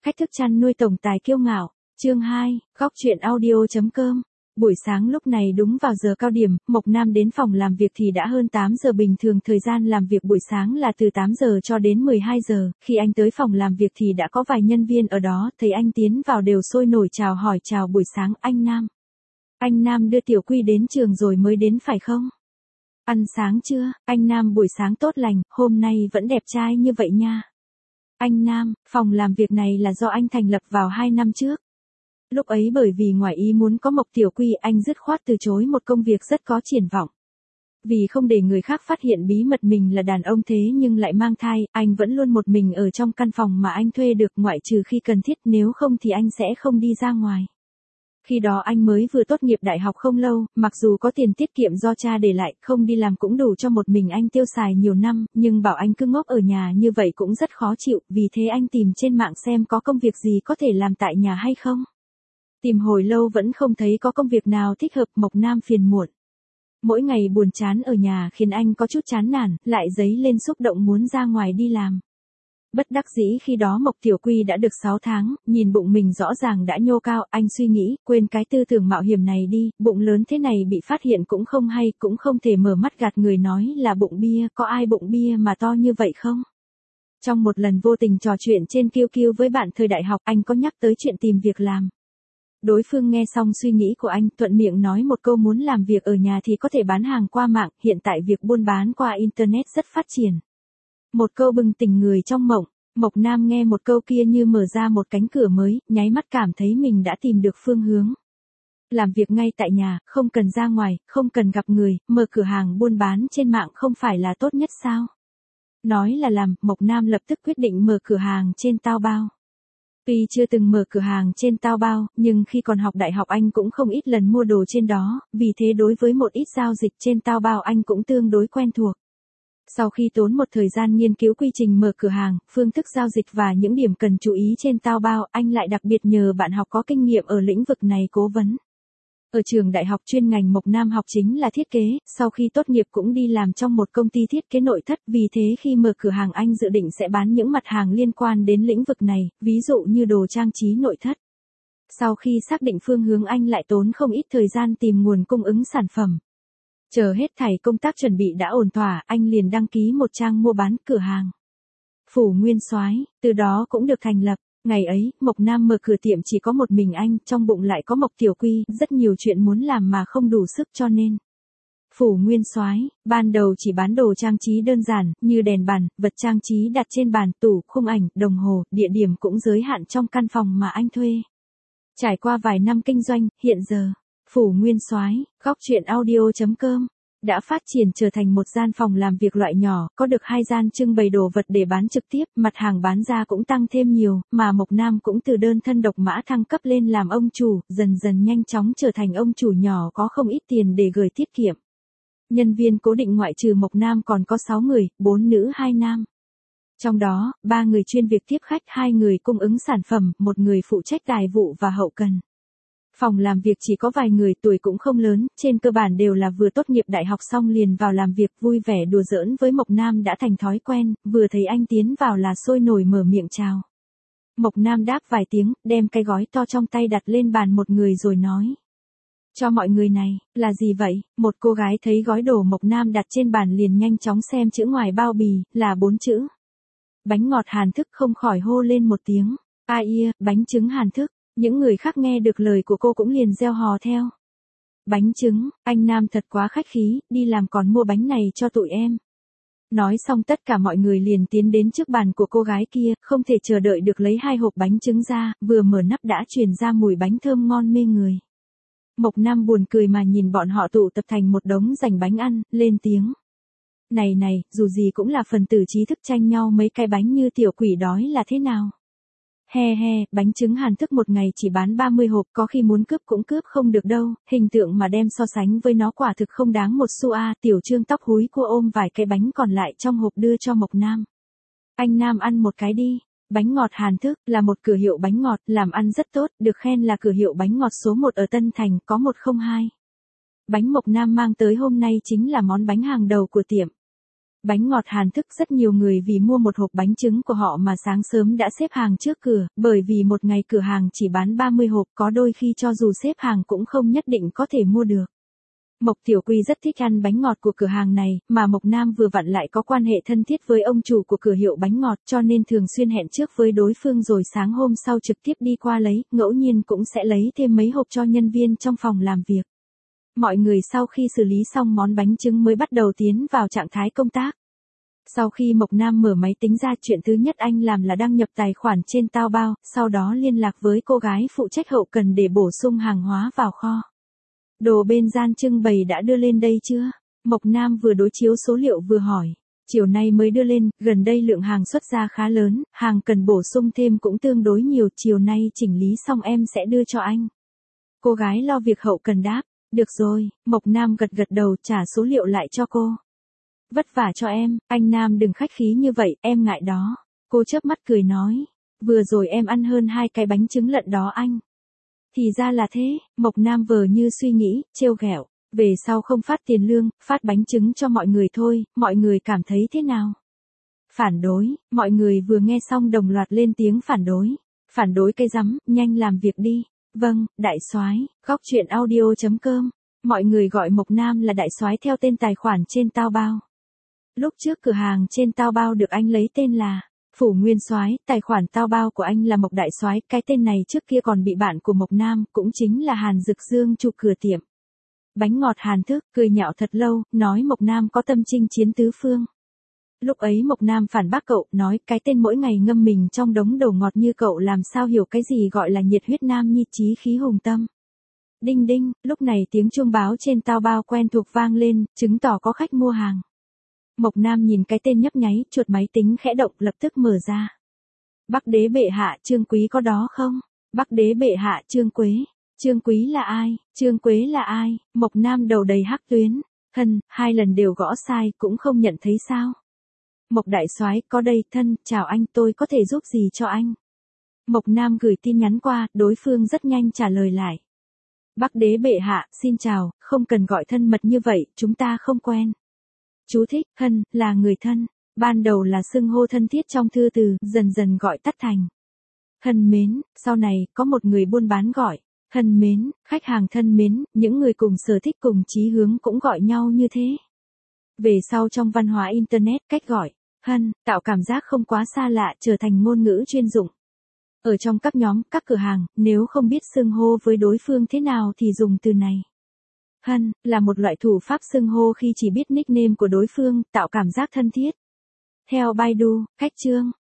Cách thức chăn nuôi tổng tài kiêu ngạo. Chương 2, góc truyện audio.com. Buổi sáng lúc này đúng vào giờ cao điểm, Mộc Nam đến phòng làm việc thì đã hơn 8 giờ. Bình thường thời gian làm việc buổi sáng là từ 8 giờ cho đến 12 giờ, khi anh tới phòng làm việc thì đã có vài nhân viên ở đó, thấy anh tiến vào đều sôi nổi chào hỏi. Chào buổi sáng anh Nam. Anh Nam đưa Tiểu Quy đến trường rồi mới đến phải không? Ăn sáng chưa? Anh Nam buổi sáng tốt lành, hôm nay vẫn đẹp trai như vậy nha. Anh Nam, phòng làm việc này là do anh thành lập vào 2 năm trước. Lúc ấy bởi vì ngoài ý muốn có Mộc Tiểu Quy, anh dứt khoát từ chối một công việc rất có triển vọng. Vì không để người khác phát hiện bí mật mình là đàn ông thế nhưng lại mang thai, anh vẫn luôn một mình ở trong căn phòng mà anh thuê được, ngoại trừ khi cần thiết, nếu không thì anh sẽ không đi ra ngoài. Khi đó anh mới vừa tốt nghiệp đại học không lâu, mặc dù có tiền tiết kiệm do cha để lại, không đi làm cũng đủ cho một mình anh tiêu xài nhiều năm, nhưng bảo anh cứ ngốc ở nhà như vậy cũng rất khó chịu, vì thế anh tìm trên mạng xem có công việc gì có thể làm tại nhà hay không. Tìm hồi lâu vẫn không thấy có công việc nào thích hợp. Mộc Nam phiền muộn. Mỗi ngày buồn chán ở nhà khiến anh có chút chán nản, lại dấy lên xúc động muốn ra ngoài đi làm. Bất đắc dĩ khi đó Mộc Tiểu Quy đã được 6 tháng, nhìn bụng mình rõ ràng đã nhô cao, anh suy nghĩ, quên cái tư tưởng mạo hiểm này đi, bụng lớn thế này bị phát hiện cũng không hay, cũng không thể mở mắt gạt người nói là bụng bia, có ai bụng bia mà to như vậy không? Trong một lần vô tình trò chuyện trên QQ với bạn thời đại học, anh có nhắc tới chuyện tìm việc làm. Đối phương nghe xong suy nghĩ của anh, thuận miệng nói một câu muốn làm việc ở nhà thì có thể bán hàng qua mạng, hiện tại việc buôn bán qua Internet rất phát triển. Một câu bừng tỉnh người trong mộng, Mộc Nam nghe một câu kia như mở ra một cánh cửa mới, nháy mắt cảm thấy mình đã tìm được phương hướng. Làm việc ngay tại nhà, không cần ra ngoài, không cần gặp người, mở cửa hàng buôn bán trên mạng không phải là tốt nhất sao? Nói là làm, Mộc Nam lập tức quyết định mở cửa hàng trên Taobao. Tuy chưa từng mở cửa hàng trên Taobao, nhưng khi còn học đại học anh cũng không ít lần mua đồ trên đó, vì thế đối với một ít giao dịch trên Taobao anh cũng tương đối quen thuộc. Sau khi tốn một thời gian nghiên cứu quy trình mở cửa hàng, phương thức giao dịch và những điểm cần chú ý trên Taobao, anh lại đặc biệt nhờ bạn học có kinh nghiệm ở lĩnh vực này cố vấn. Ở trường đại học chuyên ngành Mộc Nam học chính là thiết kế, sau khi tốt nghiệp cũng đi làm trong một công ty thiết kế nội thất, vì thế khi mở cửa hàng anh dự định sẽ bán những mặt hàng liên quan đến lĩnh vực này, ví dụ như đồ trang trí nội thất. Sau khi xác định phương hướng anh lại tốn không ít thời gian tìm nguồn cung ứng sản phẩm. Chờ hết thảy công tác chuẩn bị đã ổn thỏa, anh liền đăng ký một trang mua bán cửa hàng. Phủ Nguyên Soái, từ đó cũng được thành lập. Ngày ấy, Mộc Nam mở cửa tiệm chỉ có một mình anh, trong bụng lại có Mộc Tiểu Quy, rất nhiều chuyện muốn làm mà không đủ sức cho nên. Phủ Nguyên Soái, ban đầu chỉ bán đồ trang trí đơn giản, như đèn bàn, vật trang trí đặt trên bàn, tủ, khung ảnh, đồng hồ, địa điểm cũng giới hạn trong căn phòng mà anh thuê. Trải qua vài năm kinh doanh, hiện giờ, Phủ Nguyên Soái, góc truyện audio.com, đã phát triển trở thành một gian phòng làm việc loại nhỏ, có được 2 gian trưng bày đồ vật để bán trực tiếp, mặt hàng bán ra cũng tăng thêm nhiều, mà Mộc Nam cũng từ đơn thân độc mã thăng cấp lên làm ông chủ, dần dần nhanh chóng trở thành ông chủ nhỏ có không ít tiền để gửi tiết kiệm. Nhân viên cố định ngoại trừ Mộc Nam còn có 6 người, 4 nữ 2 nam. Trong đó, 3 người chuyên việc tiếp khách, 2 người cung ứng sản phẩm, 1 người phụ trách tài vụ và hậu cần. Phòng làm việc chỉ có vài người, tuổi cũng không lớn, trên cơ bản đều là vừa tốt nghiệp đại học xong liền vào làm việc, vui vẻ đùa giỡn với Mộc Nam đã thành thói quen, vừa thấy anh tiến vào là sôi nổi mở miệng chào. Mộc Nam đáp vài tiếng, đem cái gói to trong tay đặt lên bàn một người rồi nói. Cho mọi người này, là gì vậy? Một cô gái thấy gói đồ Mộc Nam đặt trên bàn liền nhanh chóng xem chữ ngoài bao bì, là 4 chữ. Bánh ngọt Hàn Thức, không khỏi hô lên một tiếng. Ai ia, bánh trứng Hàn Thức. Những người khác nghe được lời của cô cũng liền reo hò theo. Bánh trứng, anh Nam thật quá khách khí, đi làm còn mua bánh này cho tụi em. Nói xong tất cả mọi người liền tiến đến trước bàn của cô gái kia, không thể chờ đợi được lấy 2 hộp bánh trứng ra, vừa mở nắp đã truyền ra mùi bánh thơm ngon mê người. Mộc Nam buồn cười mà nhìn bọn họ tụ tập thành một đống dành bánh ăn, lên tiếng. Này này, dù gì cũng là phần tử trí thức tranh nhau mấy cái bánh như tiểu quỷ đói là thế nào? He he, bánh trứng Hàn Thức một ngày chỉ bán 30 hộp, có khi muốn cướp cũng cướp không được đâu, hình tượng mà đem so sánh với nó quả thực không đáng một xu a. Tiểu Trương tóc húi cua ôm vài cái bánh còn lại trong hộp đưa cho Mộc Nam. Anh Nam ăn một cái đi. Bánh ngọt Hàn Thức là một cửa hiệu bánh ngọt, làm ăn rất tốt, được khen là cửa hiệu bánh ngọt số 1 ở Tân Thành, có 102. Bánh Mộc Nam mang tới hôm nay chính là món bánh hàng đầu của tiệm. Bánh ngọt Hàn Thức, rất nhiều người vì mua một hộp bánh trứng của họ mà sáng sớm đã xếp hàng trước cửa, bởi vì một ngày cửa hàng chỉ bán 30 hộp, có đôi khi cho dù xếp hàng cũng không nhất định có thể mua được. Mộc Tiểu Quy rất thích ăn bánh ngọt của cửa hàng này, mà Mộc Nam vừa vặn lại có quan hệ thân thiết với ông chủ của cửa hiệu bánh ngọt, cho nên thường xuyên hẹn trước với đối phương rồi sáng hôm sau trực tiếp đi qua lấy, ngẫu nhiên cũng sẽ lấy thêm mấy hộp cho nhân viên trong phòng làm việc. Mọi người sau khi xử lý xong món bánh trứng mới bắt đầu tiến vào trạng thái công tác. Sau khi Mộc Nam mở máy tính ra, chuyện thứ nhất anh làm là đăng nhập tài khoản trên Taobao, sau đó liên lạc với cô gái phụ trách hậu cần để bổ sung hàng hóa vào kho. Đồ bên gian trưng bày đã đưa lên đây chưa? Mộc Nam vừa đối chiếu số liệu vừa hỏi. Chiều nay mới đưa lên, gần đây lượng hàng xuất ra khá lớn, hàng cần bổ sung thêm cũng tương đối nhiều, chiều nay chỉnh lý xong em sẽ đưa cho anh. Cô gái lo việc hậu cần đáp. Được rồi, Mộc Nam gật gật đầu trả số liệu lại cho cô. Vất vả cho em, anh Nam đừng khách khí như vậy, em ngại đó. Cô chớp mắt cười nói. Vừa rồi em ăn hơn 2 cái bánh trứng lận đó anh. Thì ra là thế, Mộc Nam vờ như suy nghĩ, trêu ghẹo. Về sau không phát tiền lương, phát bánh trứng cho mọi người thôi, mọi người cảm thấy thế nào? Phản đối, mọi người vừa nghe xong đồng loạt lên tiếng phản đối. Phản đối cái rắm, nhanh làm việc đi. Vâng, đại soái, góc chuyện audio.com. Mọi người gọi Mộc Nam là đại soái theo tên tài khoản trên Taobao. Lúc trước cửa hàng trên Taobao được anh lấy tên là Phủ Nguyên Soái, tài khoản Taobao của anh là Mộc Đại Soái, cái tên này trước kia còn bị bạn của Mộc Nam, cũng chính là Hàn Dực Dương chủ cửa tiệm bánh ngọt Hàn Thức, cười nhạo thật lâu, nói Mộc Nam có tâm chinh chiến tứ phương. Lúc ấy Mộc Nam phản bác cậu, nói cái tên mỗi ngày ngâm mình trong đống đồ ngọt như cậu làm sao hiểu cái gì gọi là nhiệt huyết nam nhi chí khí hùng tâm. Đinh đinh, lúc này tiếng chuông báo trên Taobao quen thuộc vang lên, chứng tỏ có khách mua hàng. Mộc Nam nhìn cái tên nhấp nháy, chuột máy tính khẽ động lập tức mở ra. Bắc đế bệ hạ, Trương Quý có đó không? Bắc đế bệ hạ, Trương Quế. Trương Quý là ai? Trương Quế là ai? Mộc Nam đầu đầy hắc tuyến. 2 lần đều gõ sai, cũng không nhận thấy sao? Mộc đại soái, có đây, chào anh, tôi có thể giúp gì cho anh? Mộc Nam gửi tin nhắn qua, đối phương rất nhanh trả lời lại. Bắc đế bệ hạ, xin chào, không cần gọi thân mật như vậy, chúng ta không quen. Chú thích, là người thân. Ban đầu là xưng hô thân thiết trong thư từ, dần dần gọi tắt thành thân mến, sau này, có một người buôn bán gọi thân mến, khách hàng thân mến, những người cùng sở thích cùng chí hướng cũng gọi nhau như thế. Về sau trong văn hóa Internet, cách gọi tạo cảm giác không quá xa lạ, trở thành ngôn ngữ chuyên dụng. Ở trong các nhóm, các cửa hàng, nếu không biết xưng hô với đối phương thế nào thì dùng từ này. Là một loại thủ pháp xưng hô khi chỉ biết nickname của đối phương, tạo cảm giác thân thiết. Theo Baidu, khách Trương,